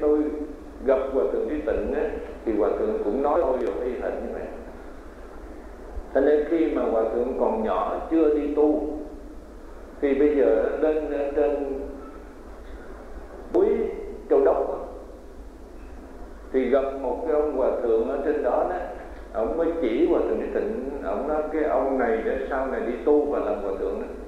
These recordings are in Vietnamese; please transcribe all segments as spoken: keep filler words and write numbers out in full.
tôi gặp Hòa Thượng Trí Tịnh á, thì Hòa Thượng cũng nói tôi rồi y hệt như vậy. Cho nên khi mà Hòa Thượng còn nhỏ chưa đi tu, thì bây giờ lên trên núi Châu Đốc đó, thì gặp một cái ông Hòa Thượng ở trên đó đó, ông mới chỉ Hòa Thượng Trí Tịnh, ông nói cái ông này để sau này đi tu và làm Hòa Thượng đó.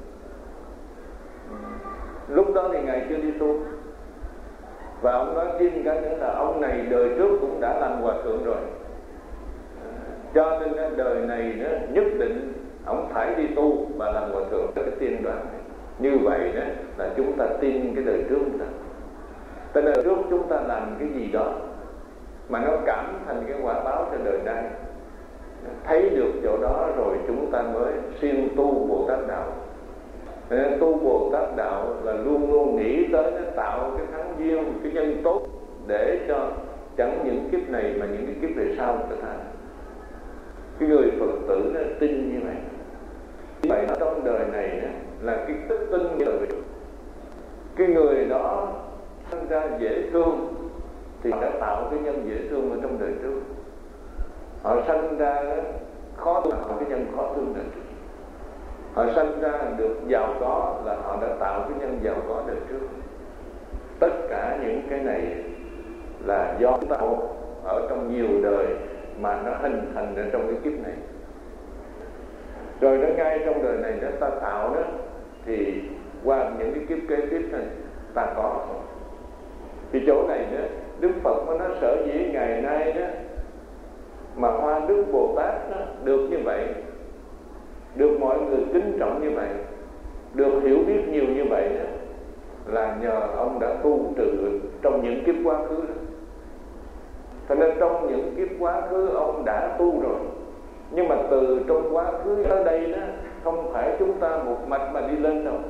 Lúc đó thì ngài chưa đi tu, và ông nói thêm cái nữa là ông này đời trước cũng đã làm Hòa Thượng rồi, cho nên đời này đó, nhất định ông phải đi tu và làm Hòa Thượng. Cái tiên đoán này như vậy đó là chúng ta tin cái đời trước chúng ta. Tại đời trước chúng ta làm cái gì đó mà nó cảm thành cái quả báo cho đời nay, thấy được chỗ đó rồi chúng ta mới siêng tu Bồ Tát đạo. Tu Bồ Tát đạo là luôn luôn nghĩ tới nó tạo cái thắng duyên, cái nhân tốt để cho chẳng những kiếp này mà những cái kiếp về sau trở thành. Cái người Phật tử nó tin như vậy. Vậy ở trong đời này là cái tức tin như vậy. Cái người đó sinh ra dễ thương thì đã tạo cái nhân dễ thương ở trong đời trước. Họ sinh ra khó thương, cái nhân khó thương đời trước. Họ sinh ra được giàu có là họ đã tạo cái nhân giàu có đời trước. Tất cả những cái này là do chúng ta ở trong nhiều đời mà nó hình thành ở trong cái kiếp này. Rồi nó ngay trong đời này nó ta tạo đó, thì qua những cái kiếp kế tiếp này ta có. Thì chỗ này đó, Đức Phật nó sở dĩ ngày nay đó mà Hoa Đức Bồ Tát đó, được như vậy, được mọi người kính trọng như vậy, được hiểu biết nhiều như vậy đó, là nhờ ông đã tu trừ trong những kiếp quá khứ đó. Cho nên trong những kiếp quá khứ ông đã tu rồi. Nhưng mà từ trong quá khứ tới đây đó, không phải chúng ta một mạch mà đi lên đâu.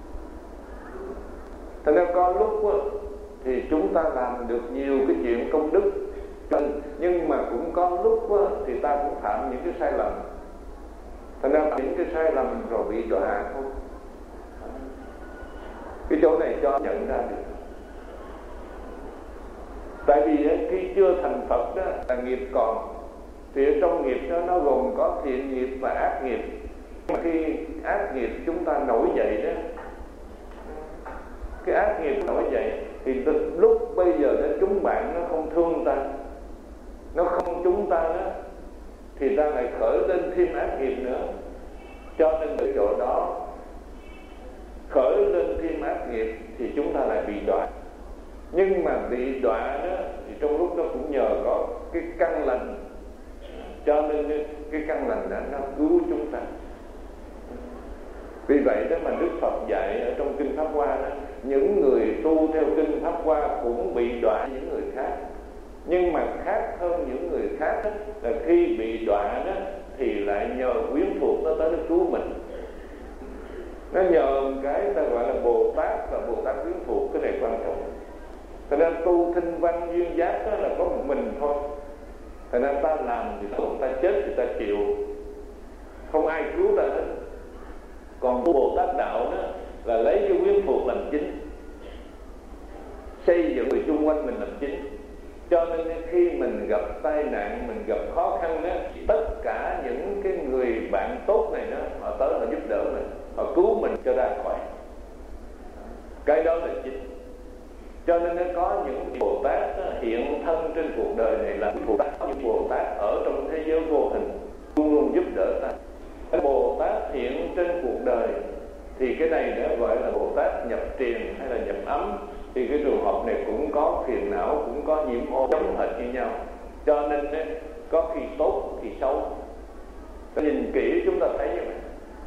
Cho nên có lúc đó, thì chúng ta làm được nhiều cái chuyện công đức, nhưng mà cũng có lúc đó, thì ta cũng phạm những cái sai lầm. Cho nên những cái sai lầm rồi bị đọa thôi. Cái chỗ này cho nhận ra được. Tại vì khi chưa thành Phật đó là nghiệp còn, thì ở trong nghiệp đó nó gồm có thiện nghiệp và ác nghiệp. Mà khi ác nghiệp chúng ta nổi dậy đó, cái ác nghiệp nổi dậy thì từ lúc bây giờ đó chúng bạn nó không thương ta, nó không chúng ta đó, thì ta lại khởi lên thêm ác nghiệp nữa. Cho nên ở chỗ đó khởi lên thêm ác nghiệp thì chúng ta lại bị đọa. Nhưng mà bị đọa đó thì trong lúc đó cũng nhờ có cái căn lành, cho nên cái căn lành đó nó cứu chúng ta. Vì vậy đó mà Đức Phật dạy ở trong Kinh Pháp Hoa đó, những người tu theo Kinh Pháp Hoa cũng bị đọa những người khác. Nhưng mà khác hơn những người khác đó, là khi bị đọa đó thì lại nhờ quyến thuộc nó tới nó cứu mình. Nó nhờ cái ta gọi là Bồ Tát và Bồ Tát quyến thuộc, cái này quan trọng. Thật ra tu thinh văn duyên giác đó là có một mình thôi. Thật ra ta làm thì tốt, ta chết thì ta chịu, không ai cứu ta hết. Còn Bồ Tát đạo đó là lấy cái quyến thuộc làm chính, xây dựng người chung quanh mình làm chính. Cho nên khi mình gặp tai nạn, mình gặp khó khăn đó, tất cả những cái người bạn tốt này đó, họ tới họ giúp đỡ mình, họ cứu mình cho ra khỏi. Cái đó là chính. Cho nên nó có những Bồ Tát đó, hiện thân trên cuộc đời này là Bồ Tát, những Bồ Tát ở trong thế giới vô hình luôn luôn giúp đỡ ta. Cái Bồ Tát hiện trên cuộc đời thì cái này đã gọi là Bồ Tát nhập triền hay là nhập ấm. Thì cái trường hợp này cũng có phiền não, cũng có nhiễm ô giống hệt như nhau. Cho nên có khi tốt, khi xấu. Nhìn kỹ chúng ta thấy như vậy.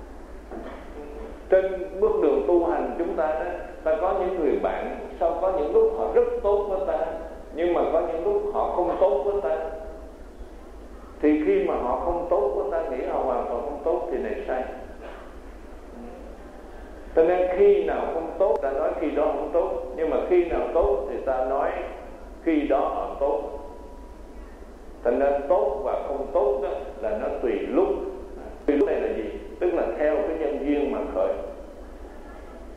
Trên bước đường tu hành chúng ta đó, ta có những người bạn, sau có những lúc họ rất tốt với ta, nhưng mà có những lúc họ không tốt với ta. Thì khi mà họ không tốt với ta, nghĩ họ hoàn toàn không tốt thì này sai. Cho nên khi nào không tốt ta nói khi đó không tốt, nhưng mà khi nào tốt thì ta nói khi đó họ tốt. Thành nên tốt và không tốt đó là nó tùy lúc. Tùy lúc này là gì? Tức là theo cái nhân duyên mà khởi.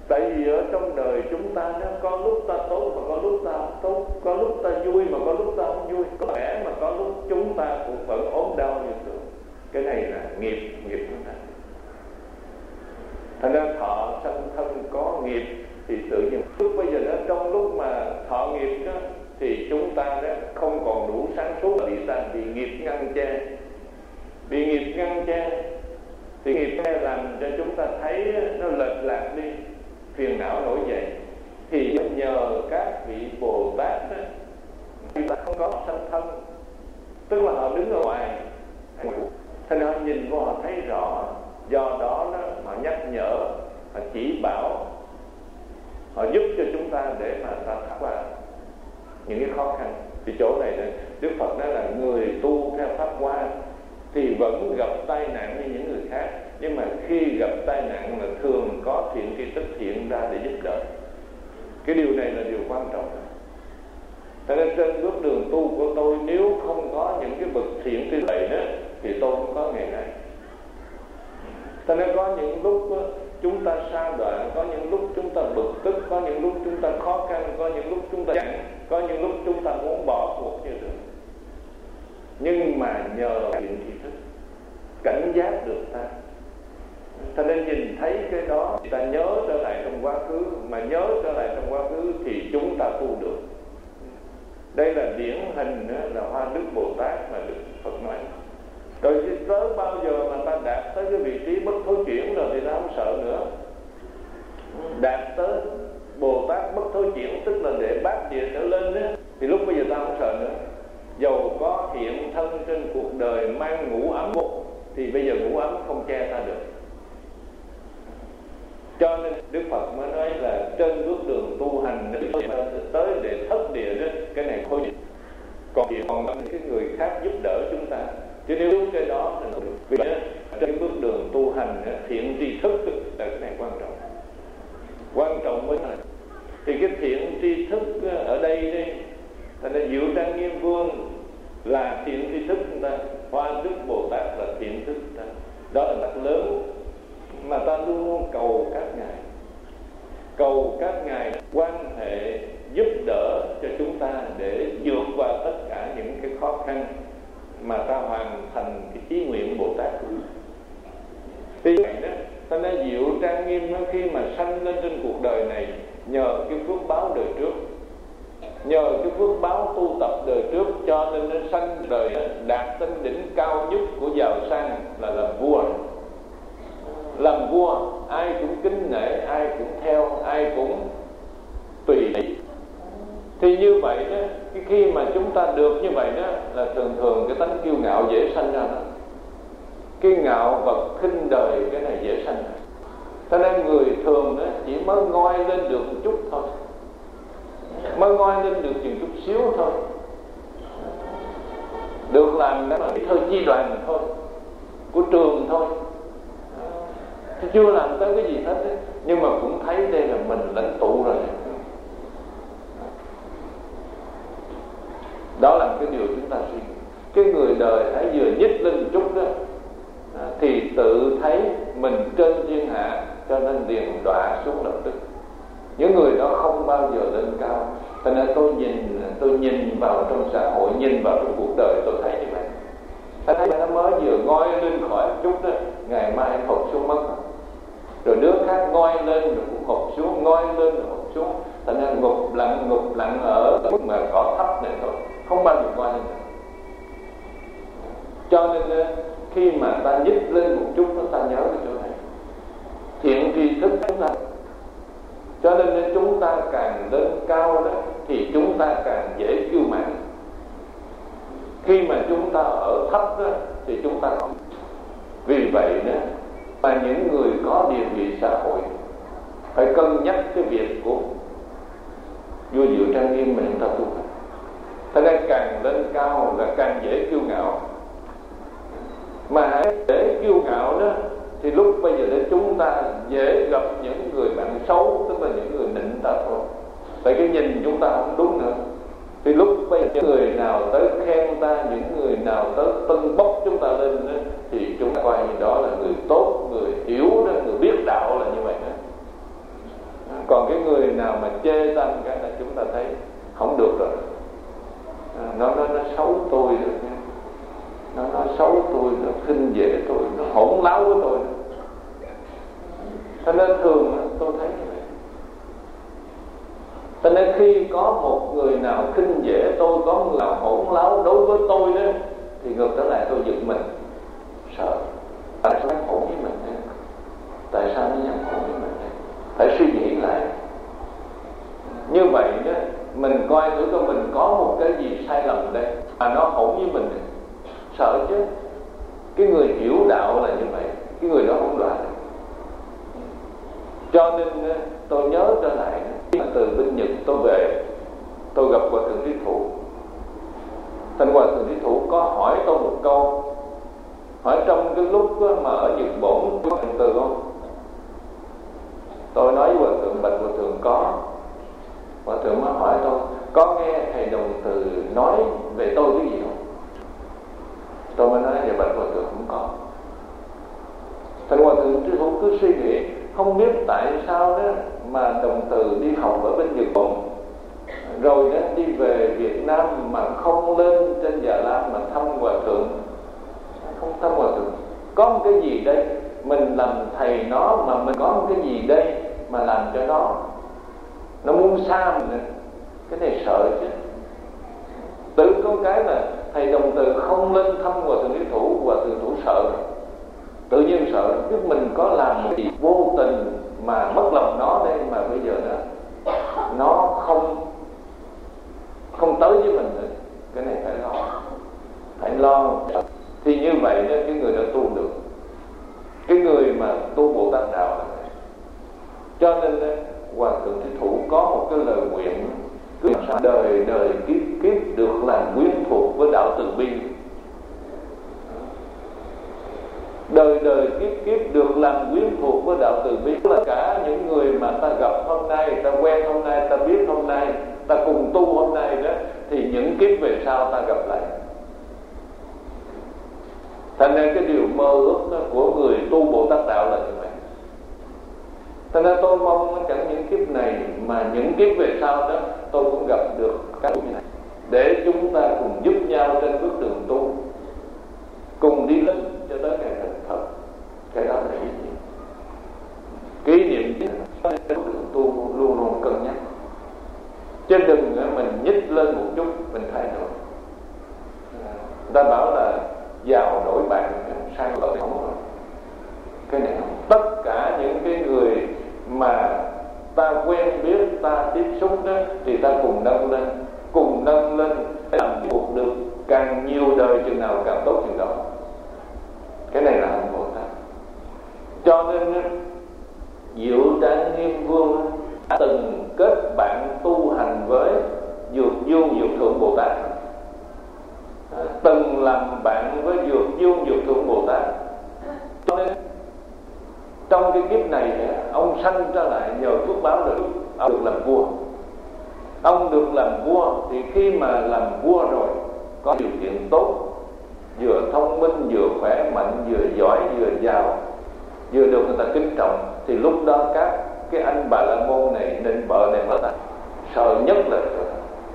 Tại vì ở trong đời chúng ta nó có lúc ta tốt mà có lúc ta không tốt, có lúc ta vui mà có lúc ta không vui, có khỏe mà có lúc chúng ta cũng vẫn ốm đau như thường. Cái này là nghiệp nghiệp chúng ta. Thành ra thọ sanh thân có nghiệp thì tự nhiên lúc bây giờ đó, trong lúc mà thọ nghiệp đó, thì chúng ta đó không còn đủ sáng suốt, bị ta bị nghiệp ngăn che, bị nghiệp ngăn che thì nghiệp che làm cho chúng ta thấy nó lệch lạc đi, phiền não nổi dậy. Thì nhờ các vị Bồ Tát đó, người ta không có sanh thân, tức là họ đứng ở ngoài, thành họ nhìn vô họ thấy rõ, do đó đó họ nhắc nhở, họ chỉ bảo, họ giúp cho chúng ta để mà ta thoát qua những cái khó khăn. Thì chỗ này là Đức Phật nói là người tu theo pháp hoa thì vẫn gặp tai nạn như những người khác, nhưng mà khi gặp tai nạn là thường có thiện tri thức hiện ra để giúp đỡ. Cái điều này là điều quan trọng. Thế nên trên bước đường tu của tôi, nếu không có những cái bậc thiện tri thức đó thì tôi không có ngày nay. Thế nên có những lúc chúng ta sa đoạn, có những lúc chúng ta bực tức, có những lúc chúng ta khó khăn, có những lúc chúng ta giận, có những lúc chúng ta muốn bỏ cuộc như được. Nhưng mà nhờ thiện tri thức cảnh giác được ta, ta nên nhìn thấy cái đó, ta nhớ trở lại trong quá khứ, mà nhớ trở lại trong quá khứ thì chúng ta tu được. Đây là điển hình là Hoa Đức Bồ Tát mà Đức Phật nói. Rồi tới bao giờ mà ta đạt tới cái vị trí bất thối chuyển rồi thì ta không sợ nữa. Đạt tới Bồ Tát bất thối chuyển, tức là để bát địa trở lên đó, thì lúc bây giờ ta không sợ nữa. Dầu có hiện thân trên cuộc đời mang ngũ ấm thì bây giờ ngũ ấm không che ta được. Cho nên Đức Phật mới nói là trên bước đường tu hành tới để thất địa đó, cái này thôi. Còn chỉ còn cái người khác giúp đỡ chúng ta, chứ nếu cái đó thì vì trên bước đường tu hành thiện tri thức là cái này quan trọng. Quan trọng mới là thì cái thiện tri thức ở đây đây, thành ra Diệu Trang Nghiêm Vương là thiện tri thức chúng ta, Hoa Đức Bồ Tát là thiện thức chúng ta. Đó là mặt lớn mà ta luôn luôn cầu các ngài, cầu các ngài quan hệ giúp đỡ cho chúng ta để vượt qua tất cả những cái khó khăn mà ta hoàn thành cái chí nguyện Bồ Tát của mình. Thì vậy đó, ta nói Diệu Trang Nghiêm khi mà sanh lên trên cuộc đời này nhờ cái phước báo đời trước, nhờ cái phước báo tu tập đời trước, cho nên nó sanh đời đạt đến đỉnh cao nhất của giàu sang là làm vua. Làm vua ai cũng kính nể, ai cũng theo, ai cũng tùy. Thì như vậy đó, cái khi mà chúng ta được như vậy đó là thường thường cái tánh kiêu ngạo dễ sanh ra đó. Cái ngạo vật khinh đời cái này dễ sanh ra. Cho nên người thường đó chỉ mới ngoi lên được một chút thôi, mới ngoi lên được chừng chút xíu thôi, được làm cái thơ chi đoàn thôi, của trường thôi, chưa làm tới cái gì hết ấy. Nhưng mà cũng thấy đây là mình lãnh tụ rồi. Đó là cái điều chúng ta suy nghĩ. Cái người đời hãy vừa nhích lên một chút đó thì tự thấy mình trên thiên hạ, cho nên liền đọa xuống lập tức. Những người đó không bao giờ lên cao. Cho nên tôi nhìn tôi nhìn vào trong xã hội, nhìn vào trong cuộc đời, tôi thấy như vậy. Tôi thấy nó mới vừa ngoi lên khỏi một chút đó, ngày mai hụt xuống mất. Rồi đứa khác ngoi lên rồi cũng hụt xuống, ngoi lên rồi hụt xuống. Cho nên ngục lặng ngục lặng ở mức mà cỏ thấp này thôi, không bao giờ ngoi lên được. Cho nên khi mà ta nhích lên một chút, ta nhớ cái chỗ này, thiện tri thức chúng ta. Cho nên chúng ta càng lên cao đó thì chúng ta càng dễ kiêu mạn. Khi mà chúng ta ở thấp đó thì chúng ta không. Vì vậy đó mà những người có địa vị xã hội phải cân nhắc cái việc của vua Diệu Trang Nghiêm mà chúng ta tu. Thế nên càng lên cao là càng dễ kiêu ngạo. Mà để kiêu ngạo đó thì lúc bây giờ để chúng ta dễ gặp những người bạn xấu, tức là những người nịnh ta thôi. Tại cái nhìn chúng ta không đúng nữa. Thì lúc bây giờ những người nào tới khen ta, những người nào tới tân bốc chúng ta lên đó, thì chúng ta coi như đó là người tốt, người hiểu đó, người biết đạo là như vậy đó. Còn cái người nào mà chê ta cái là chúng ta thấy không được rồi. À, nó nó nó xấu tôi được nha. Nó nói xấu tôi, nó khinh dễ tôi, nó hỗn láo với tôi. Cho nên thường tôi thấy như vậy. Cho nên khi có một người nào khinh dễ tôi, có một người nào hỗn láo đối với tôi đó, thì ngược trở lại tôi giật mình, sợ. Tại sao nó hỗn với mình thế? Tại sao nó dám hỗn với mình thế? Phải suy nghĩ lại. Như vậy đó, mình coi thử coi mình có một cái gì sai lầm đây mà nó hỗn với mình, sợ chứ. Cái người hiểu đạo là như vậy, cái người đó không loạn. Cho nên tôi nhớ trở lại, từ bên Nhật tôi về, tôi gặp Hòa Thượng Trí Thủ. Thành Hòa Thượng Trí Thủ có hỏi tôi một câu, hỏi trong cái lúc mà ở Nhật Bổn có đồng từ không? Tôi nói Hòa Thượng, bạch Hòa Thượng có. Hòa Thượng mới hỏi tôi, có nghe thầy đồng từ nói về tôi cái gì không? Tôi mới nói về bạch Hòa Thượng không có. Thành Hòa Thượng Trí Thủ cứ suy nghĩ, không biết tại sao đó mà đồng từ đi học ở bên Nhật Bản, rồi đó đi về Việt Nam mà không lên trên Già Lam mà thăm Hòa Thượng, không thăm Hòa Thượng. Có một cái gì đây, mình làm thầy nó mà mình có một cái gì đây mà làm cho nó nó muốn xa mình, cái này sợ chứ. Tự có cái là thầy đồng từ không lên thăm Hòa Thượng Trí Thủ, Hòa Thượng Thủ sợ rồi. Tự nhiên sợ, biết mình có làm một gì vô tình mà mất lòng nó đây, mà bây giờ đó nó không không tới với mình nữa. Cái này phải lo, phải lo. Thì như vậy đó, cái người đã tu được, cái người mà tu Bồ Tát đạo là vậy. Cho nên đó, Hòa Thượng Trí Thủ có một cái lời nguyện, cứ đời đời kiếp kiếp được làm quyến thuộc với đạo từ bi. Đời đời kiếp kiếp được làm quyến thuộc với đạo từ bi. Tức là cả những người mà ta gặp hôm nay, ta quen hôm nay, ta biết hôm nay, ta cùng tu hôm nay đó, thì những kiếp về sau ta gặp lại. Thành nên cái điều mơ ước đó của người tu Bồ Tát đạo là như vậy. Thành nên tôi mong chẳng những kiếp này mà những kiếp về sau đó tôi cũng gặp được cái như này, để chúng ta cùng giúp nhau trên bước đường tu, cùng đi lên cho tới ngày thành Phật. Cái đó là ý nghĩa. Kỷ niệm chứ tu luôn luôn cân nhắc, chứ đừng mình nhích lên một chút mình thay đổi. Ta bảo là giàu đổi bạc, sang lợi không rồi. Cái này không. Tất cả những cái người mà ta quen biết, ta tiếp xúc đó, thì ta cùng nâng lên, cùng nâng lên để làm cuộc được càng nhiều đời chừng nào càng tốt chừng đó. Cái này là hạnh Bồ Tát. Cho nên Diệu Trang Nghiêm Vương đã từng kết bạn tu hành với Dược Du Dược Thượng Bồ Tát, từng làm bạn với Dược Du Dược Thượng Bồ Tát. Cho nên trong cái kiếp này ông sanh ra lại nhờ phước báo được, ông được làm vua. Ông được làm vua thì khi mà làm vua rồi có điều kiện tốt, vừa thông minh, vừa khỏe mạnh, vừa giỏi, vừa giàu, vừa được người ta kính trọng, thì lúc đó các cái anh Bà La Môn này, định bợ này mới ta sợ nhất là sợ.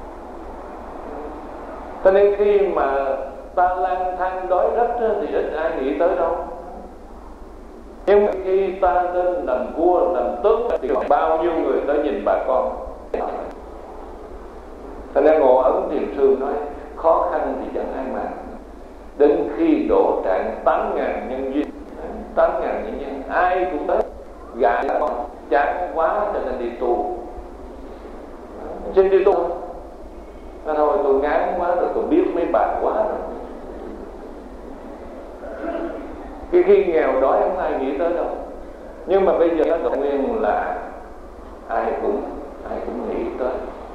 Cho nên khi mà ta lang thang đói rách thì ít ai nghĩ tới đâu. Nhưng khi ta lên làm vua, làm tướng thì bao nhiêu người tới nhìn bà con. Cho nên Ngộ Ấn Thiền Sư nói khó khăn thì chẳng ai mà, đến khi độ trạng tám ngàn nhân duyên, tám ngàn nhân duyên ai cũng tới gạ con chán quá cho nên đi tu. Xin đi tu à, thôi tôi ngán quá rồi, tôi biết mấy bà quá rồi. Khi, khi nghèo đói không ai nghĩ tới đâu. Nhưng mà bây giờ nó tự nguyên là ai cũng ai cũng nghĩ tới.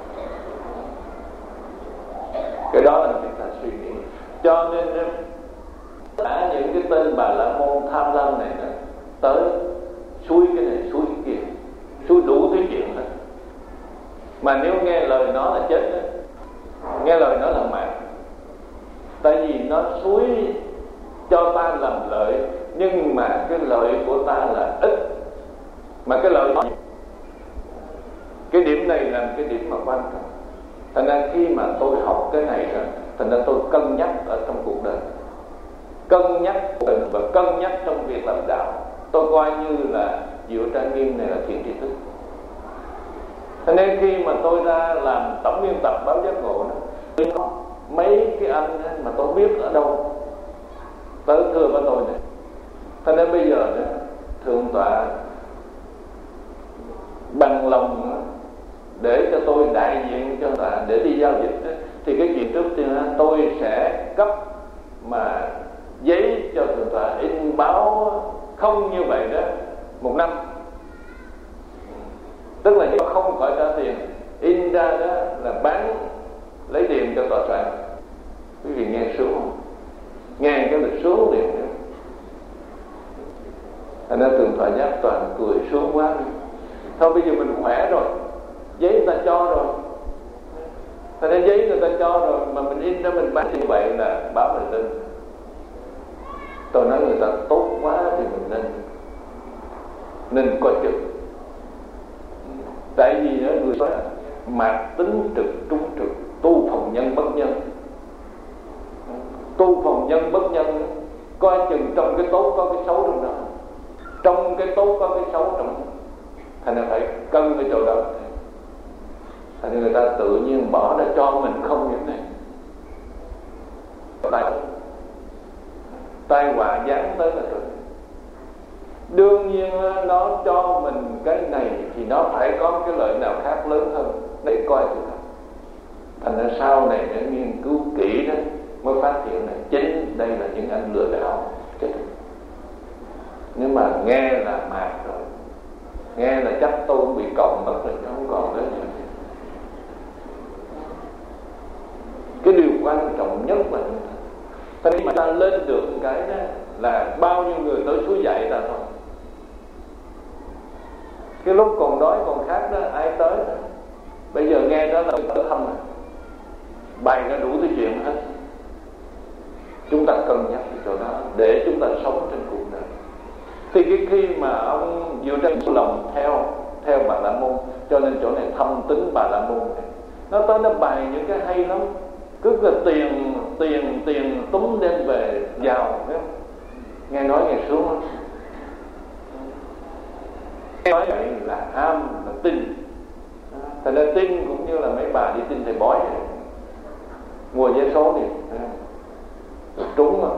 Cái đó là chúng ta suy nghĩ. Cho nên cả những cái tên Bà La Môn tham lam này đó, tới xúi cái này xúi cái kia, xúi đủ thứ chuyện hết. Mà nếu nghe lời nó là chết đó, nghe lời nó là mạng. Tại vì nó xúi cho ta làm lợi, nhưng mà cái lợi của ta là ít, mà cái lợi Cái điểm này là cái điểm mà quan trọng. Thành ra khi mà tôi học cái này rồi, thành ra tôi cân nhắc ở trong cuộc đời, cân nhắc và cân nhắc trong việc làm đạo. Tôi coi như là Diệu Trang Nghiêm này là thiện tri thức. Thế nên khi mà tôi ra làm tổng biên tập báo Giác Ngộ đó, mấy cái anh mà tôi biết ở đâu tới thưa với tôi này. Thế nên bây giờ đó, Thượng Tọa bằng lòng để cho tôi đại diện cho Tọa để đi giao dịch đó, thì cái chuyện trước tiên tôi sẽ cấp mà giấy cho Thượng Tọa in báo không như vậy đó một năm, tức là không phải trả tiền, in ra đó là bán lấy tiền cho tòa soạn. Quý vị nghe xuống không? Nghe cái lịch xuống liền nữa. Thành ra Thượng Tọa Giác Toàn cười xuống quá. Thôi bây giờ mình khỏe rồi, giấy người ta cho rồi, thành ra giấy người ta cho rồi mà mình in ra mình bán như vậy là báo mình tin. Tôi nói người ta tốt quá thì mình nên nên coi chừng. Tại vì đó người nói mạt tính trực trung trực, tu phòng nhân bất nhân. Tu phòng nhân bất nhân, coi chừng trong cái tốt có cái xấu trong đó, trong cái tốt có cái xấu trong đó. Thành ra phải cân cái chỗ đó. Thành ra người ta tự nhiên bỏ ra cho mình không như thế này. Tai, tai họa giáng tới là rồi. Đương nhiên nó cho mình cái này thì nó phải có cái lợi nào khác lớn hơn. Để coi thử. Thành ra sau này để nghiên cứu kỹ đó mới phát hiện là chính đây là những anh lừa đảo. Nhưng mà nghe là mạt rồi, nghe là chắc tôi cũng bị còng mất rồi, chứ không còn cái gì. Cái điều quan trọng nhất là ta mà ta lên được cái đó là bao nhiêu người tới suối dạy ta thôi. Cái lúc còn đói còn khát đó ai tới đó. Bây giờ nghe đó là tới thăm này, bày ra đủ thứ chuyện hết. Chúng ta cân nhắc cái chỗ đó để chúng ta sống trên cuộc đời. Thì cái khi mà ông Diệu Trang lòng theo theo Bà La Môn, cho nên chỗ này thâm tính Bà La Môn này. Nó tới nó bày những cái hay lắm. Cứ là tiền tiền tiền túm đem về giàu, nghe nói nghe xuống. Nói vậy là ham, là tin. Thành ra tin cũng như là mấy bà đi tin thầy bói này. Mua vé số đi trúng mà.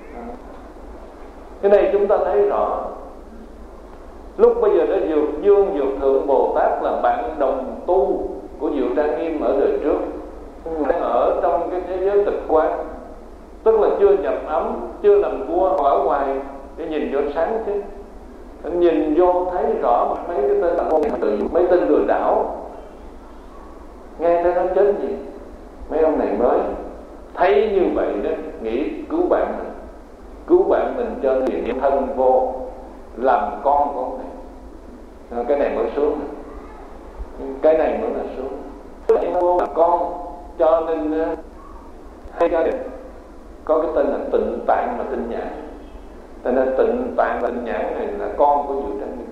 Cái này chúng ta thấy rõ. Lúc bây giờ đó Dược Dương Dược Thượng Bồ Tát là bạn đồng tu của Diệu Trang Nghiêm ở đời trước, đang ở trong cái thế giới tịch quan, tức là chưa nhập ấm, chưa làm vua, ở ngoài để nhìn vô sáng chứ. Nhìn vô thấy rõ mấy cái tên là mấy tên lừa đảo. Nghe thấy nó chết gì, mấy ông này mới thấy như vậy đó, nghĩ cứu bạn mình, cứu bạn mình cho niệm thân vô, làm con của ông này. Cái này mới xuống, cái này mới là xuống. Niệm vô làm con, cho nên hai gia đình có cái tên là Tịnh Tạng và Tịnh Nhãn. Cho nên Tịnh Tạng và Tịnh Nhãn này là con của Diệu Trang Nghiêm.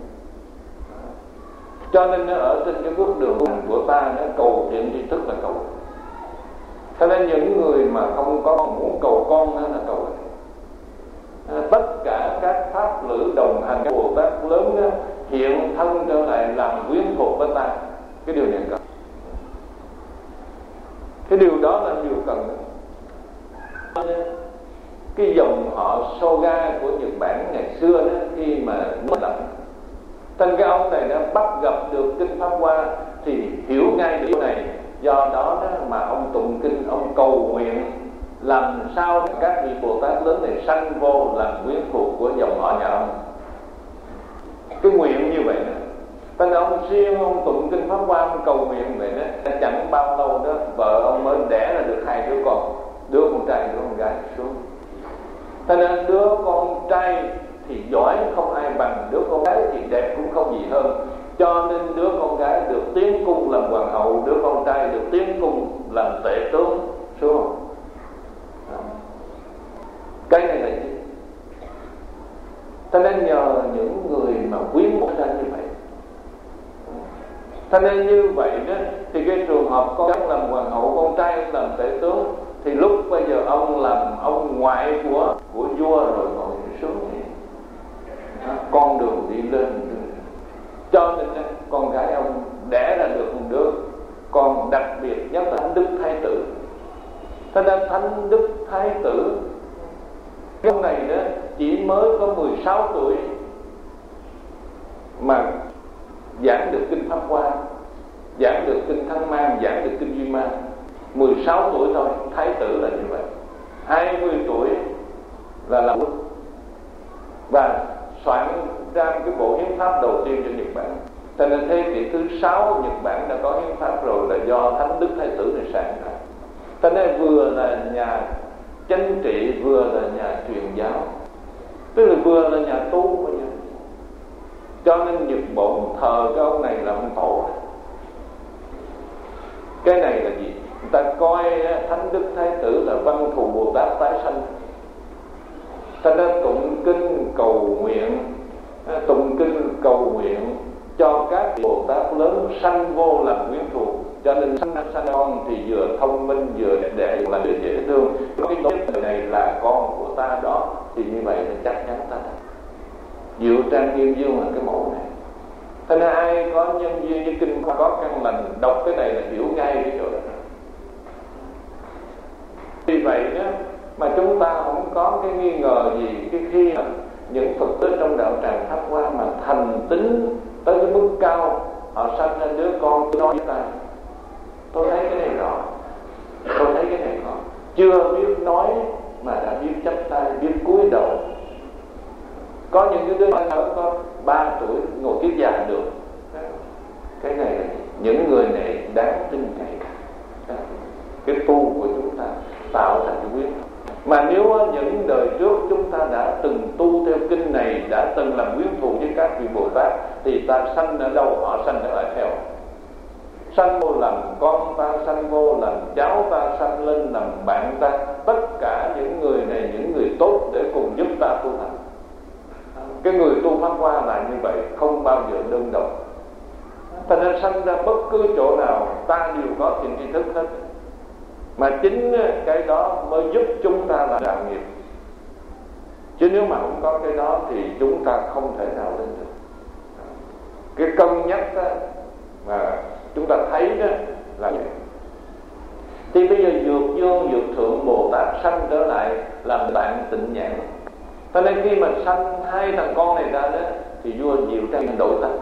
Cho nên ở trên cái bước đường của ta nó cầu thiện tri thức là cầu. Cho nên những người mà không có muốn cầu con đó là cầu. Tất cả các pháp lữ đồng hành, các Bồ Tát lớn đó, hiện thân trở lại làm quyến thuộc với ta. Cái điều này cần. Cái điều đó là điều cần. Cái dòng họ Soga của Nhật Bản ngày xưa đó, khi mà mất lập, tên cái ông này nó bắt gặp được kinh Pháp Hoa thì hiểu ngay điều này. Do đó, đó mà ông tụng kinh, ông cầu nguyện làm sao các vị Bồ Tát lớn này sanh vô làm quyến thuộc của dòng họ nhà ông. Cái nguyện như vậy đó. Tên ông siêng ông tụng kinh Pháp Hoa, ông cầu nguyện vậy đó. Chẳng bao lâu đó vợ ông mới đẻ ra được hai đứa con, đứa con trai đứa con gái xuống. Thế nên đứa con trai thì giỏi không ai bằng, đứa con gái thì đẹp cũng không gì hơn. Cho nên đứa con gái được tiến cung làm hoàng hậu, đứa con trai được tiến cung làm tể tướng. Đúng không? Cái này là gì? Cho nên nhờ những người mà quyến một ra như vậy, Cho nên như vậy đó, thì cái trường hợp con làm hoàng hậu, con trai làm tể tướng, thì lúc bây giờ ông làm ông ngoại của của vua rồi ngồi xuống thì con đường đi lên. Cho nên con gái ông đẻ ra được một đứa con đặc biệt nhất là Thánh Đức Thái Tử. Thế nên Thánh Đức Thái Tử cái ông này đó chỉ mới có mười sáu tuổi mà giảng được kinh Pháp Hoa, giảng được kinh Thăng Mang, giảng được kinh Duy Ma. Mười sáu tuổi thôi, Thái tử là như vậy. Hai mươi tuổi là làm quốc và soạn ra cái bộ hiến pháp đầu tiên cho Nhật Bản. Cho nên thế kỷ thứ sáu Nhật Bản đã có hiến pháp rồi, là do Thánh Đức Thái Tử này soạn ra. Cho nên vừa là nhà chính trị, vừa là nhà truyền giáo, tức là vừa là nhà tu bây giờ. Cho nên Nhật Bổn thờ cái ông này là ông tổ. Cái này là gì? Người ta coi Thánh Đức Thái Tử là Văn Thù Bồ Tát tái sanh. Cho nên tụng kinh cầu nguyện, tụng kinh cầu nguyện cho các Bồ Tát lớn sanh vô làm quyến thuộc. Cho nên sanh sanh con thì vừa thông minh vừa đẹp đẽ là vừa dễ thương. Cái đối này là con của ta đó, thì như vậy là chắc chắn ta đã Diệu Trang Nghiêm Dương là cái mẫu này. Thế nên ai có nhân duyên với kinh có căn lành, đọc cái này là hiểu ngay cái chỗ đó. Vì vậy đó mà chúng ta không có cái nghi ngờ gì cái khi mà những Phật tử trong đạo tràng Pháp Hoa mà thành tín tới cái mức cao, họ sanh ra đứa con nói với ta, tôi thấy cái này rõ, tôi thấy cái này rõ, chưa biết nói mà đã biết chắp tay, biết cúi đầu. Có những cái đứa nhỏ có ba tuổi ngồi kiết già được. Cái này là những người này đáng tin cậy. Cái tu của chúng ta tạo thành cái quyến. Mà nếu những đời trước chúng ta đã từng tu theo kinh này, đã từng làm quyến thuộc với các vị Bồ Tát, thì ta sanh ở đâu họ sanh ở lại theo. Sanh vô làm con ta, sanh vô làm cháu ta, sanh lên làm bạn ta. Tất cả những người này, những người tốt để cùng giúp ta tu hành. Cái người tu Pháp Hoa là như vậy, không bao giờ đơn độc. Ta nên sanh ra bất cứ chỗ nào ta đều có thiện tri thức hết. Mà chính cái đó mới giúp chúng ta là đạo nghiệp. Chứ nếu mà không có cái đó thì chúng ta không thể nào lên được. Cái cân nhắc đó mà chúng ta thấy đó là vậy. Thì bây giờ Dược Dương, Dược Thượng Bồ Tát sanh trở lại làm bạn Tịnh Nhãn. Cho nên khi mà sanh hai thằng con này ra đó, thì vua Diệu Trang đổi tánh.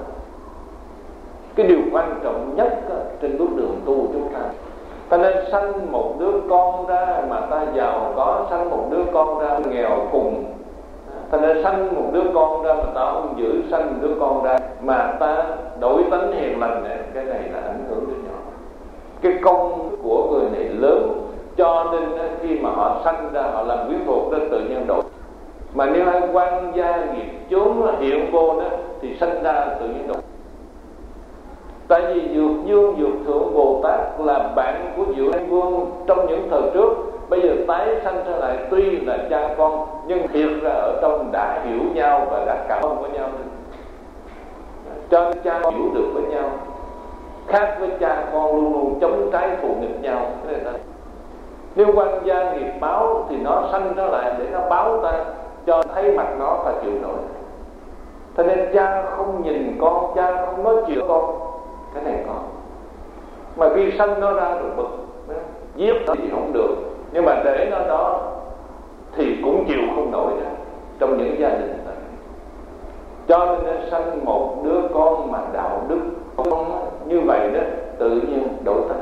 Cái điều quan trọng nhất đó, trên bước đường tu chúng ta, ta nên sanh một đứa con ra mà ta giàu có, sanh một đứa con ra nghèo cùng. Ta nên sanh một đứa con ra mà ta không giữ, sanh một đứa con ra mà ta đổi tánh hiền lành này. Cái này là ảnh hưởng đến nhỏ. Cái công của người này lớn, cho nên khi mà họ sanh ra, họ làm quyến thuộc đó, tự nhiên đổi. Mà nếu ai quan gia nghiệp chướng hiện vô đó, thì sanh ra tự nhiên đổi. Tại vì Dược Dương, Dược Thượng Bồ Tát là bạn của Diệu An Vương trong những thời trước, bây giờ tái sanh trở lại, tuy là cha con nhưng thiệt ra ở trong đã hiểu nhau và đã cảm thông với nhau. Cho nên cha con hiểu được với nhau, khác với cha con luôn luôn chống trái thù nghịch nhau. Nếu quan gia nghiệp báo thì nó sanh trở lại để nó báo ta, cho thấy mặt nó ta chịu nổi. Cho nên cha không nhìn con, cha không nói chuyện con. Cái này có. Mà khi sanh nó ra được bực, giết nó thì không được, nhưng mà để nó đó thì cũng chịu không nổi nữa trong những gia đình này. Cho nên nó sanh một đứa con mà đạo đức con như vậy đó, tự nhiên đổi tánh.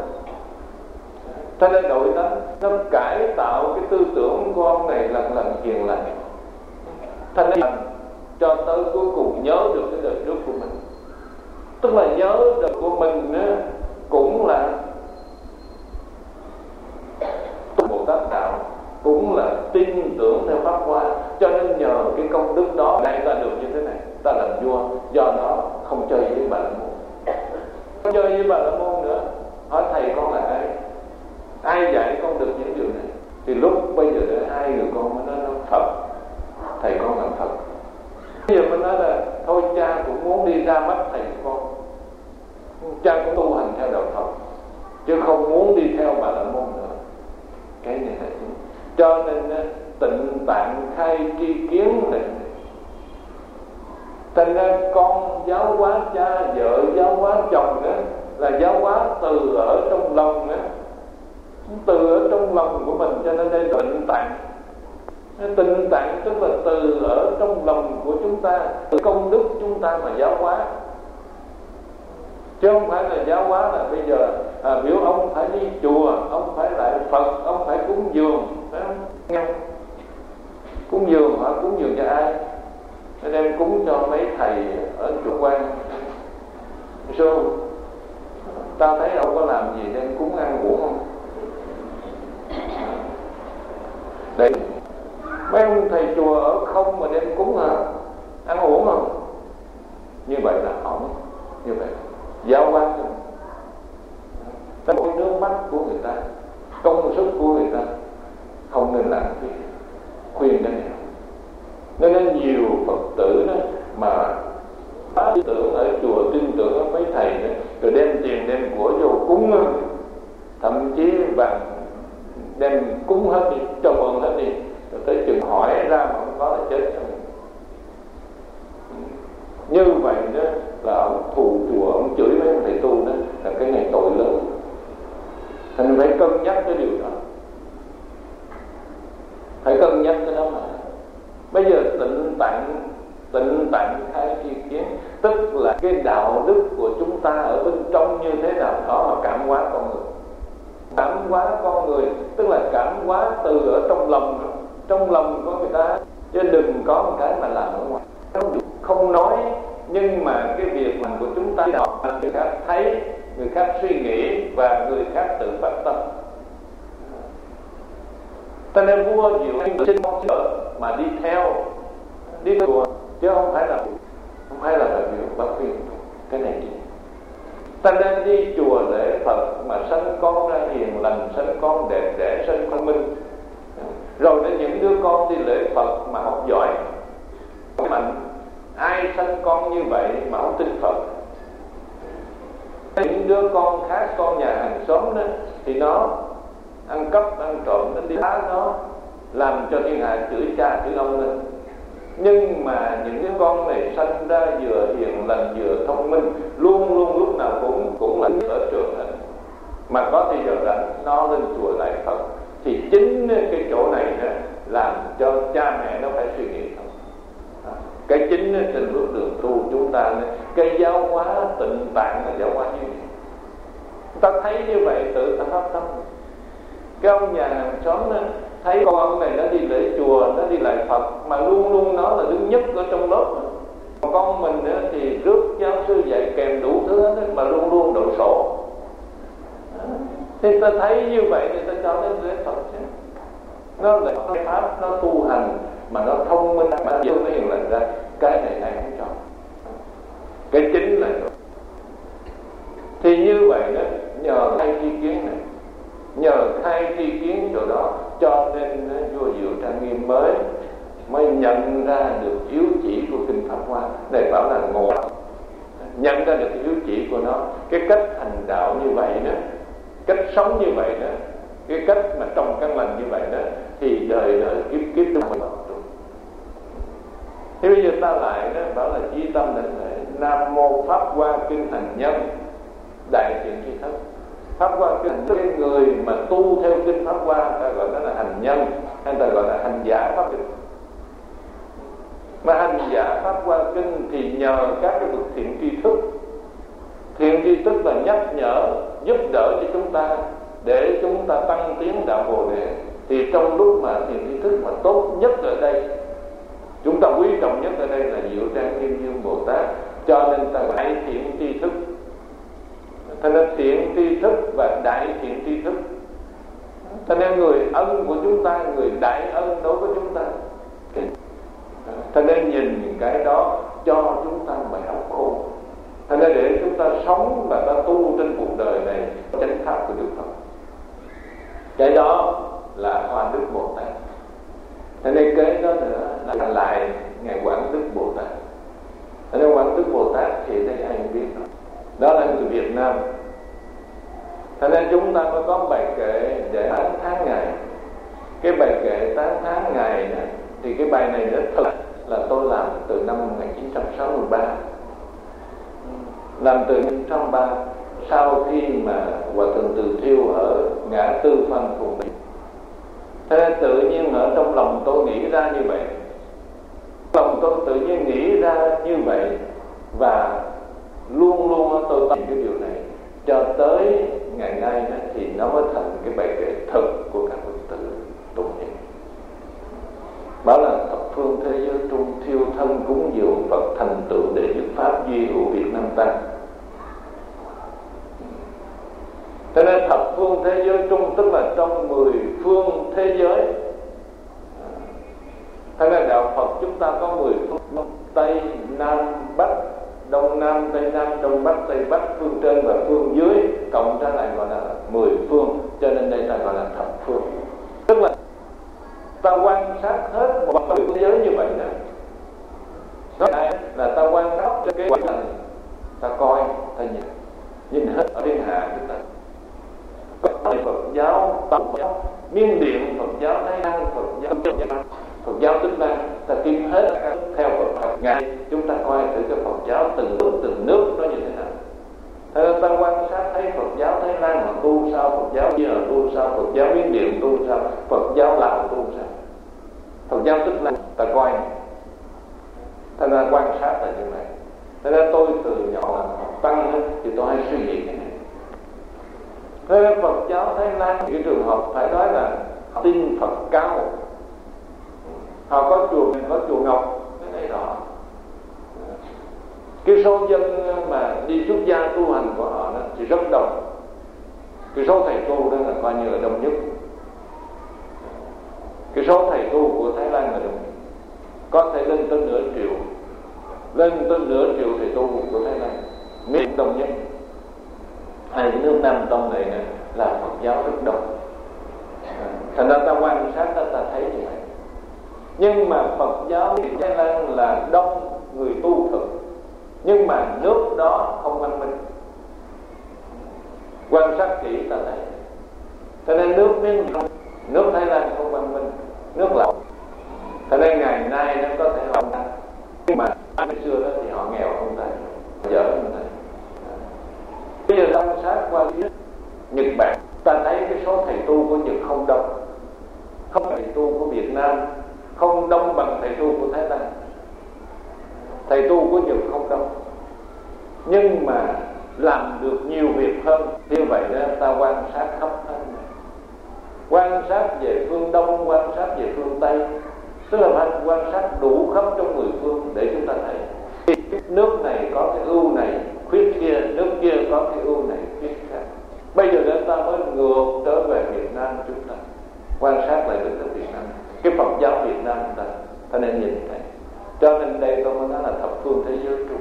Cho nên đổi tánh nó cải tạo cái tư tưởng của ông này lần lần hiền lành. Cho nên cho tới cuối cùng nhớ được cái đời trước của mình. Tức là nhớ đời của mình nữa, cũng là Bồ Tát đạo, cũng là tin tưởng theo Pháp Hoa. Cho nên nhờ cái công đức đó này ta được như thế này, ta làm vua. Do đó không chơi với Bà La Môn, không chơi với Bà La Môn nữa. Hỏi thầy con là ai? Ai dạy con được những điều này? Thì lúc bây giờ để hai người con mới nói nó Phật, thầy con làm Phật. Bây giờ mình nói là thôi cha cũng muốn đi ra mắt thầy con, cha cũng tu hành theo đạo Phật chứ không muốn đi theo Bà La Môn nữa. Cái này là chính. Cho nên Tịnh Tạng khai tri kiến này, thành ra con giáo hóa cha, vợ giáo hóa chồng đó, là giáo hóa từ ở trong lòng đó, từ ở trong lòng của mình. Cho nên đây là Tịnh Tạng. Tịnh Tạng tức là từ ở trong lòng của chúng ta, từ công đức chúng ta mà giáo hóa, chứ không phải là giáo hóa là bây giờ à, biểu ông phải đi chùa, ông phải lại Phật, ông phải cúng dường, phải không? Nghe không? Cúng dường họ cúng dường cho ai? Nên em cúng cho mấy thầy ở chùa Quan. Sao tao thấy ông có làm gì nên cúng ăn uống không? Đấy, mấy ông thầy chùa ở không mà đem cúng hả? Ăn uống không? Như vậy là hỏng. Như vậy giáo hóa thôi. Cái nước mắt của người ta, công sức của người ta không nên lãng phí. Khuyên cái này. Nên nên nhiều Phật tử đó mà tin tưởng ở chùa, tin tưởng ở mấy thầy đó, rồi đem tiền đem của vô cúng, thậm chí vàng đem cúng hết đi, cho mượn hết đi, rồi tới chừng hỏi ra mà không có là chết rồi. Như vậy đó là ông thù chùa, ông chửi mấy ông thầy tu đó, là cái này tội lớn. Thành phải cân nhắc cái điều đó, phải cân nhắc cái đó mà. Bây giờ Tịnh Tạng, Tịnh Tạng khai tri kiến, tức là cái đạo đức của chúng ta ở bên trong như thế nào đó mà cảm hóa con người. Cảm hóa con người tức là cảm hóa từ ở trong lòng, trong lòng của người ta, chứ đừng có một cái mà làm ở ngoài. Không nói, nhưng mà cái việc làm của chúng ta đọc, người khác thấy, người khác suy nghĩ và người khác tự phát tâm. Cho nên vua Diệu Anh xin con vợ mà đi theo, đi chùa, chứ không phải là không phải là đại biểu bác khuyên cái này đi. Ta nên đi chùa lễ Phật mà sanh con ra hiền lành, sanh con đẹp đẽ, sanh con minh. Rồi đến những đứa con đi lễ Phật mà học giỏi, mạnh. Ai sanh con như vậy mà không tin Phật? Những đứa con khác, con nhà hàng xóm đó, thì nó ăn cắp, ăn trộm, nó đi phá nó, làm cho thiên hạ chửi cha chửi ông lên. Nhưng mà những cái con này sanh ra vừa hiền lành vừa thông minh, luôn luôn lúc nào cũng cũng là ở trường này, mà có thì giờ rảnh nó lên chùa lại Phật, thì chính cái chỗ này đó, làm cho cha mẹ nó phải suy nghĩ thôi. Cái chính trên bước đường tu chúng ta, cái giáo hóa Tịnh Tạng là giáo hóa như vậy. Ta thấy như vậy tự ta phát tâm. Cái ông nhà hàng xóm đó, thấy con ông này nó đi lễ chùa, nó đi lại Phật, mà luôn luôn nó là đứng nhất ở trong lớp. Còn con mình đó, thì rước giáo sư dạy kèm đủ thứ hết, mà luôn luôn đổ sổ. Thì ta thấy như vậy thì ta cho nó lễ Phật chứ. Nó là cái pháp, nó tu hành mà nó thông minh, mà dễ nó hiền lành ra. Cái này ai không cho. Cái chính là rồi. Thì như vậy đó, nhờ khai tri kiến này, nhờ khai tri kiến chỗ đó, cho nên vua Diệu Trang Nghiêm mới mới nhận ra được yếu chỉ của kinh Pháp Hoa. Này bảo là ngộ, nhận ra được cái yếu chỉ của nó, cái cách hành đạo như vậy đó, cách sống như vậy đó, cái cách mà trồng căn lành như vậy đó, thì đời đời kiếp kiếp chúng mình. Thế bây giờ ta lại đó bảo là chí tâm định lễ Nam Mô Pháp Hoa Kinh Hành Nhân Đại Thiện Tri Thức. Pháp Hoa Kinh tức cái người mà tu theo kinh Pháp Hoa, ta gọi đó là hành nhân, hay ta gọi là hành giả Pháp Kinh. Mà hành giả Pháp Hoa Kinh thì nhờ các cái bậc thiện tri thức. Thiện tri thức là nhắc nhở, giúp đỡ cho chúng ta để chúng ta tăng tiến đạo Bồ Đề. Thì trong lúc mà thiện tri thức mà tốt nhất ở đây, chúng ta quý trọng nhất ở đây là Diệu Trang Nghiêm Dương Bồ Tát, cho nên ta đại thiện tri thức. Thành nên thiện tri thức và đại thiện tri thức, thành nên người ân của chúng ta, người đại ân đối với chúng ta. Thành nên nhìn cái đó cho chúng ta bài học khôn. Thành nên để chúng ta sống và ta tu trên cuộc đời này chánh pháp của Đức Phật. Cái đó là Hoa Đức Bồ Tát. Thành nên cái đó nữa là lại Ngài Quảng Đức Bồ Tát. Thành nên Quảng Đức Bồ Tát thì đây ai biết rồi. Đó là người Việt Nam Cho nên chúng ta mới có bài kệ để tán thán Ngài. Cái bài kệ tán thán Ngài này, thì cái bài này rất thật là tôi làm từ năm một nghìn chín trăm sáu mươi ba, làm từ một nghìn chín trăm sáu mươi ba, sau khi mà Hòa Thượng Từ Thiêu ở ngã tư Phan Phù Mỹ. Thế nên tự nhiên ở trong lòng tôi nghĩ ra như vậy, lòng tôi tự nhiên nghĩ ra như vậy, và luôn luôn tôi tìm cái điều này cho tới ngày nay đó, thì nó mới thành cái bài kệ thực của các Phật tử tụng niệm. Bảo là thập phương thế giới trung thiêu thân cúng dường Phật thành tựu để nhất pháp duy hữu Việt Nam ta. Cho nên thập phương thế giới trung tức là trong mười phương thế giới. Thế nên đạo Phật chúng ta có mười phương, Tây, Nam, Bắc, Đông Nam, Tây Nam, Đông Bắc, Tây Bắc, phương trên và phương dưới, cộng ra lại gọi là mười phương. Cho nên đây là gọi là thập phương. Tức là ta quan sát hết một thế giới như vậy đó. Đó là ta quan sát trên cái quả này, ta coi, ta nhìn, nhìn hết ở thiên hạ chúng ta. Có Phật giáo, Tàu giáo, Miên Điện, Phật giáo Thái Lan, Phật giáo Phật giáo Tích Lan, ta kiếm hết theo Phật học. Ngày chúng ta coi thử cái Phật giáo từng nước từng nước nó như thế nào. Thế nên ta quan sát thấy Phật giáo Thái Lan họ tu sao, Phật giáo kia họ tu sao, Phật giáo Miên Điện tu sao, Phật giáo Lào tu sao, Phật giáo Tích Lan ta coi. Thế nên quan sát là như vậy. Thế nên tôi từ nhỏ là học tăng đó, thì tôi hay suy nghĩ cái này. Thế nên Phật giáo Thái Lan cái trường hợp phải nói là tin Phật cao. Họ có chùa, có chùa Ngọc, cái này đó. Cái số dân mà đi xuất gia tu hành của họ đó, thì rất đông. Cái số thầy tu đó là coi như là đông nhất. Cái số thầy tu của Thái Lan là đông nhất, có thể lên tới nửa triệu, lên tới nửa triệu thầy tu của Thái Lan, miền đông nhất. Hai cái nước Nam Tông này nè là Phật giáo rất đông. Thành ra ta quan sát ta, ta thấy như vậy. Nhưng mà Phật giáo Thái Lan là đông người tu thực, nhưng mà nước đó không văn minh. Quan sát kỹ ta thấy. Cho nên nước Miên nước Thái Lan không văn minh, nước Lào. Cho nên ngày nay nó có thể làm ăn, nhưng mà ngày xưa đó thì họ nghèo không thấy, dở không thấy. Bây giờ quan sát qua Nhật Bản, ta thấy cái số thầy tu của Nhật không đông, không thầy tu của Việt Nam không đông bằng thầy tu của Thái Lan. Thầy tu của Nhật không đông, nhưng mà làm được nhiều việc hơn. Như vậy đó, ta quan sát khắp hết, quan sát về phương Đông, quan sát về phương Tây, tức là phải quan sát đủ khắp trong mười phương để chúng ta thấy nước này có cái ưu này, khuyết kia, nước kia có cái ưu này, khuyết khác. Bây giờ chúng ta mới ngược trở về Việt Nam, chúng ta quan sát lại được cái Việt Nam, cái Phật giáo Việt Nam chúng ta, ta nên nhìn thấy. Cho nên đây tôi mới nói là thập phương thế giới trung.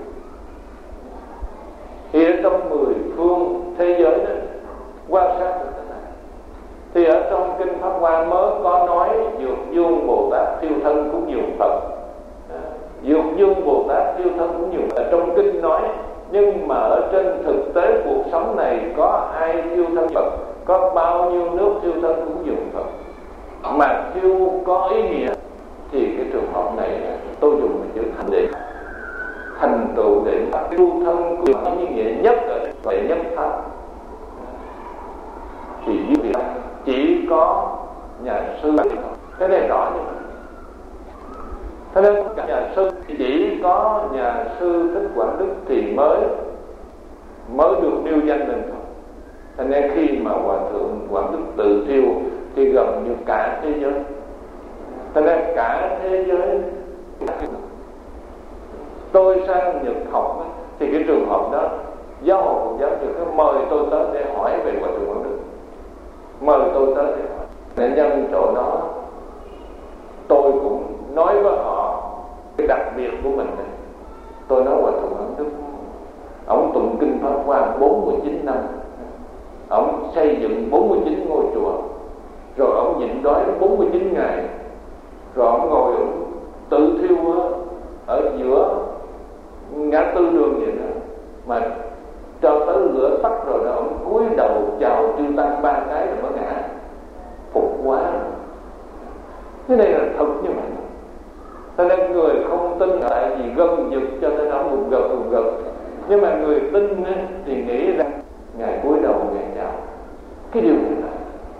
Thì ở trong mười phương thế giới đó, quan sát được thế này. Thì ở trong kinh Pháp Hoa mới có nói Dược Dương Bồ Tát thiêu thân cúng dường Phật. Dược Dương Bồ Tát thiêu thân cúng dường Phật trong kinh nói, nhưng mà ở trên thực tế cuộc sống này có ai thiêu thân Phật, có bao nhiêu nước thiêu thân cúng dường Phật mà thiêu có ý nghĩa, thì cái trường hợp này tôi dùng một chữ thành để thành tựu để thiêu thân cúng dường ý nghĩa nhất ở đệ nhất pháp. Thì như vậy chỉ có nhà sư, cái này rõ như vậy. Thế nên tất cả nhà sư chỉ có nhà sư Thích Quảng Đức thì mới mới được nêu danh lên thôi. Thế nên khi mà Hòa Thượng Quảng Đức tự thiêu thì gần như cả thế giới. Thế nên cả thế giới, tôi sang Nhật học thì cái trường hợp đó giáo hội Phật giáo Nhật mời tôi tới để hỏi về Hòa Thượng Quảng Đức, mời tôi tới để hỏi. Nên nhân chỗ đó tôi cũng nói với họ cái đặc biệt của mình này. Tôi nói Hòa Thượng Quảng Đức, ông tụng kinh Pháp Hoa bốn mươi chín năm, ông xây dựng bốn mươi chín ngôi chùa, rồi ông nhịn đói bốn mươi chín ngày, rồi ông ngồi ông tự thiêu ở giữa ngã tư đường vậy đó, mà cho tới lửa tắt rồi đó ông cúi đầu chào Cái này là thật như vậy. Cho nên người không tin tại vì gân giật cho nên ông gục gật gục gật. Nhưng mà người tin thì nghĩ rằng ngày cúi đầu ngày chào. Cái điều này là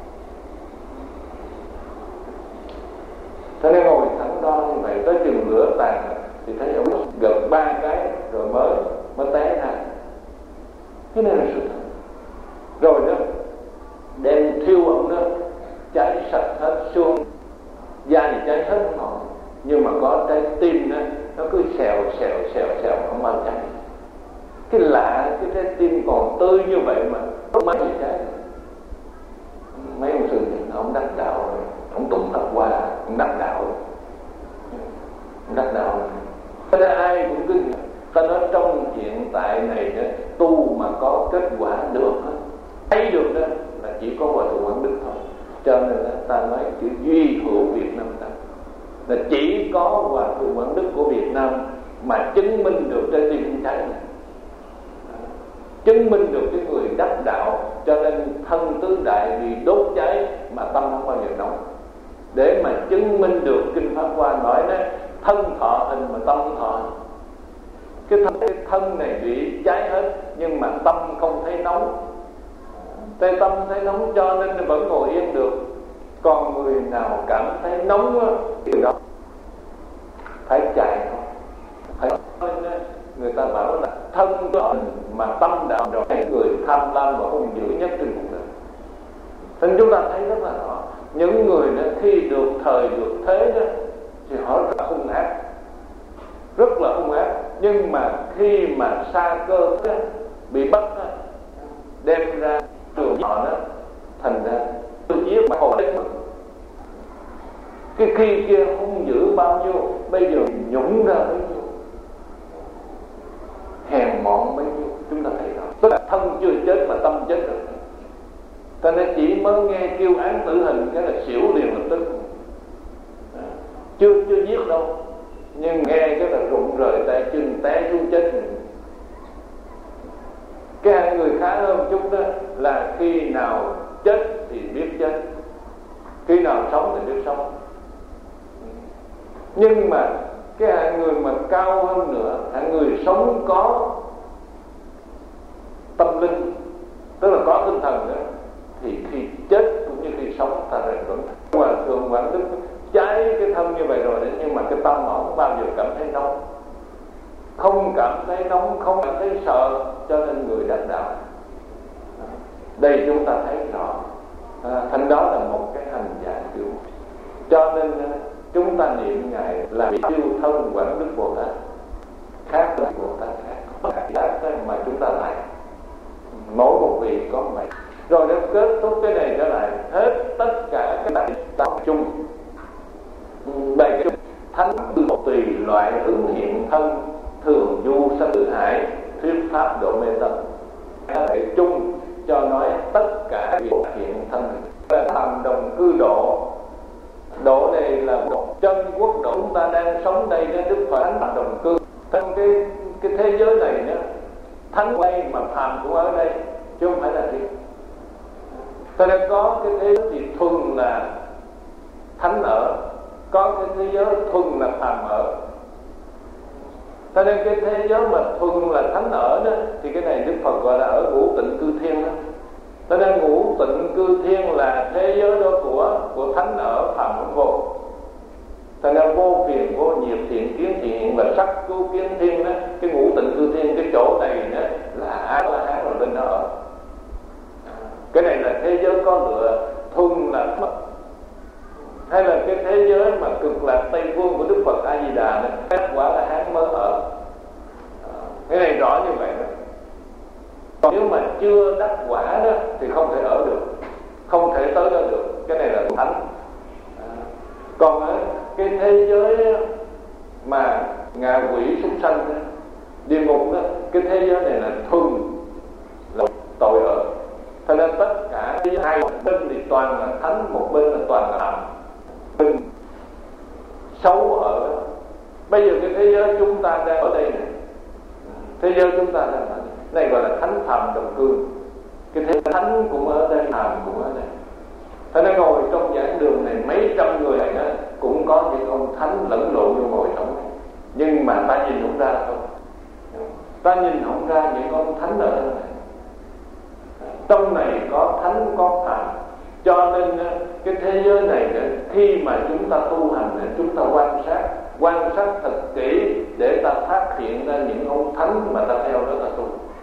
cho nên ngồi thẳng đo như vậy tới chừng lửa tàn thì thấy ông gật ba cái rồi mới mới té ra. Cái này là sự thật. Rồi đó đem thiêu ông đó cháy sạch hết xương da thì cháy hết không nổi, nhưng mà có trái tim đó nó cứ xèo xèo xèo xèo không bao cháy. Cái lạ cái trái tim còn tươi như vậy mà không mấy gì cháy. Mấy ông sư thì ông đắc đạo rồi, ông tụng tập qua ông đắc đạo rồi. Ông đắc đạo rồi. Cho nên ai cũng cứ ta nói trong hiện tại này đó, tu mà có kết quả được thấy được đó là chỉ có Hòa Thượng Quảng Đức thôi. Cho nên đó, ta nói chữ duy hữu Việt Nam ta là chỉ có Hòa Thượng Quảng Đức của Việt Nam mà chứng minh được trái tim không cháy này, chứng minh được cái người đắc đạo. Cho nên thân tứ đại bị đốt cháy mà tâm không bao giờ nóng, để mà chứng minh được kinh Pháp Hoa nói đó, thân thọ hình mà tâm không thọ. Cái thân, cái thân này bị cháy hết nhưng mà tâm không thấy nóng. Cái tâm thấy nóng cho nên vẫn ngồi yên được. Còn người nào cảm thấy nóng á, thì đó phải chạy thôi. Phải người ta bảo là thân đó mà tâm đạo rồi cái người tham lam và hung dữ nhất trên cuộc đời. Nên chúng ta thấy rất là rõ, những người đó khi được thời được thế đó thì họ rất là hung ác, rất là hung ác. Nhưng mà khi mà sa cơ đó, bị bắt đó, đem ra trường họ đó, thành ra tôi giết mà còn đến cái khi kia hung dữ bao nhiêu, bây giờ nhũng ra bấy nhiêu, hèn mọn bấy nhiêu. Chúng ta thấy đó, tức là thân chưa chết mà tâm chết rồi. Ta nên chỉ mới nghe kêu án tử hình cái là xỉu liền lập tức, chưa chưa giết đâu, nhưng nghe cái là rụng rời tay chân té xuống chết. Cái hai người khá hơn chút đó là khi nào chết thì biết chết, khi nào sống thì biết sống. Nhưng mà cái hạng người mà cao hơn nữa, hạng người sống có tâm linh, tức là có tinh thần nữa, thì khi chết cũng như khi sống ta rèn vẫn. Hòa Thượng Quảng Đức cháy cái thân như vậy rồi đấy, nhưng mà cái tâm họ không bao giờ cảm thấy nóng, không cảm thấy nóng, không cảm thấy sợ, cho nên người đắc đạo. Đây chúng ta thấy rõ, à, thành đó là một cái hành giả cứu. Cho nên chúng ta niệm Ngài là vị Tiêu Thân Quảng Đức Bồ Tát, khác với Bồ Tát khác, khác mà chúng ta lại mỗi một vị có vậy. Rồi nó kết thúc cái này trở lại hết tất cả các đại đạo chung. Bài cái thánh một tùy loại ứng hiện thân, thường du sanh tự hải, thuyết pháp độ mê tâm. Đại chung cho nói tất cả việc hiện thân là làm đồng cư độ. Độ này là một chân quốc độ chúng ta đang sống đây đó, Đức Phật thánh đồng cư. Trong cái cái thế giới này nữa, thánh đây mà phàm cũng ở đây chứ không phải là gì. Cho nên có cái thế giới thì thuần là thánh ở, có cái thế giới thuần là phàm ở. Cho nên cái thế giới mà thuần là thánh ở đó thì cái này Đức Phật gọi là ở ngũ tịnh cư thiên đó. Cho nên ngũ tịnh cư thiên là thế giới đó của của thánh ở phàm không vô. Cho nên vô phiền vô nhiệt thiện kiến thiện hiện và sắc cứu kiến thiên đó, cái ngũ tịnh cư thiên cái chỗ này đó là A La Hán rồi bên đó ở. Cái này là thế giới có lựa, thuần là mất. Hay là cái thế giới mà cực lạc Tây Phương của Đức Phật A Di Đà này, các quả La Hán mới ở. Cái này rõ như vậy đó. Còn nếu mà chưa đắc quả đó thì không thể ở được, không thể tới đó được. Cái này là thánh. Còn á, cái thế giới mà ngạ quỷ súc sanh đó, địa ngục đó, cái thế giới này là thuần là tội ở. Cho nên tất cả hai bên thì toàn là thánh, một bên là toàn là phạm. Bên xấu ở. Bây giờ cái thế giới chúng ta đang ở đây này, thế giới chúng ta đang ở đây, này gọi là thánh phạm đồng cư. Cái thế thánh cũng ở đây, phạm cũng ở đây. Cho nên ngồi trong giảng đường này mấy trăm người này đó cũng có những ông thánh lẫn lộn vô ngồi trong này, nhưng mà ta nhìn không ra thôi. Ta nhìn không ra những ông thánh ở trong này. Trong này có thánh có phàm, cho nên cái thế giới này khi mà chúng ta tu hành, chúng ta quan sát quan sát thật kỹ để ta phát hiện ra những ông thánh mà ta theo đó ta tu.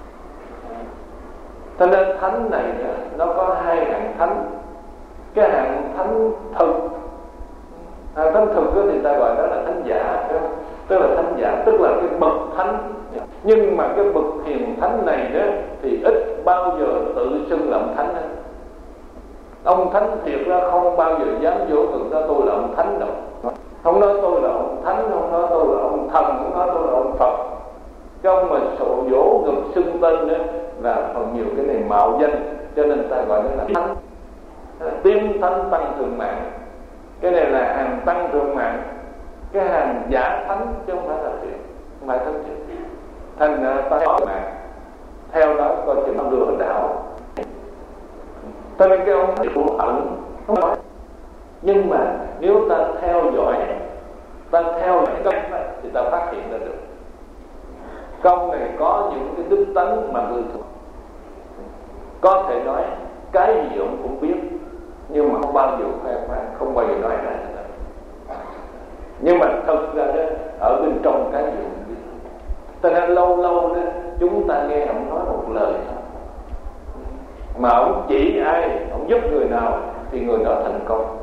Cho nên thánh này nó có hai hạng thánh. Cái hạng thánh thực, hạng thánh thực thì ta gọi đó là thánh giả, tức là thánh giả tức là cái bậc thánh. Nhưng mà cái bậc hiền thánh này đó thì ít bao giờ tự xưng làm thánh hết. Ông thánh thiệt ra không bao giờ dám dỗ ngực ra tôi là ông thánh đâu. Không nói tôi là ông thánh, không nói tôi là ông thần, không nói tôi là ông Phật. Cái ông mà sổ dỗ ngực xưng tên đó là phần nhiều cái này mạo danh, cho nên ta gọi nó là thánh. Tiên thánh tăng thượng mạng, cái này là hàng tăng thượng mạng. Cái hàng giả thánh chứ không phải là thiệt, không phải thánh thiệt. Thành ta nói mạng theo đó coi chừng nó lừa đảo. Cho nên cái ông thầy của ẩn không nói. Nhưng mà nếu ta theo dõi, ta theo dõi công thì ta phát hiện ra được công này có những cái đức tánh mà người thường có thể nói cái gì ông cũng biết, nhưng mà không bao giờ khoe khoang, không bao giờ nói ra. Nhưng mà thật ra đó, ở bên trong cái gì cũng biết. Cho nên lâu lâu đó chúng ta nghe ông nói một lời thôi, mà ông chỉ ai, ông giúp người nào thì người đó thành công,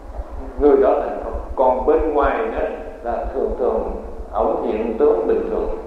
người đó thành công. Còn bên ngoài đó là thường thường ông hiện tướng bình thường,